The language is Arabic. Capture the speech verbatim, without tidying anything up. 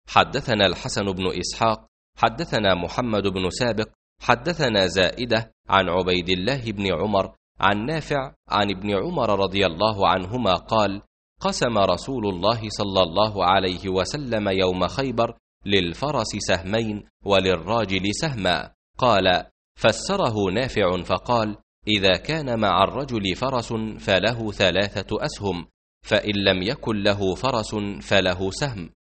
حدثنا الحسن بن إسحاق حدثنا محمد بن سابق حدثنا زائدة عن عبيد الله بن عمر عن نافع عن ابن عمر رضي الله عنهما قال: قسم رسول الله صلى الله عليه وسلم يوم خيبر للفرس سهمين وللراجل سهما. قال: فسره نافع فقال: إذا كان مع الرجل فرس فله ثلاثة أسهم، فإن لم يكن له فرس فله سهم.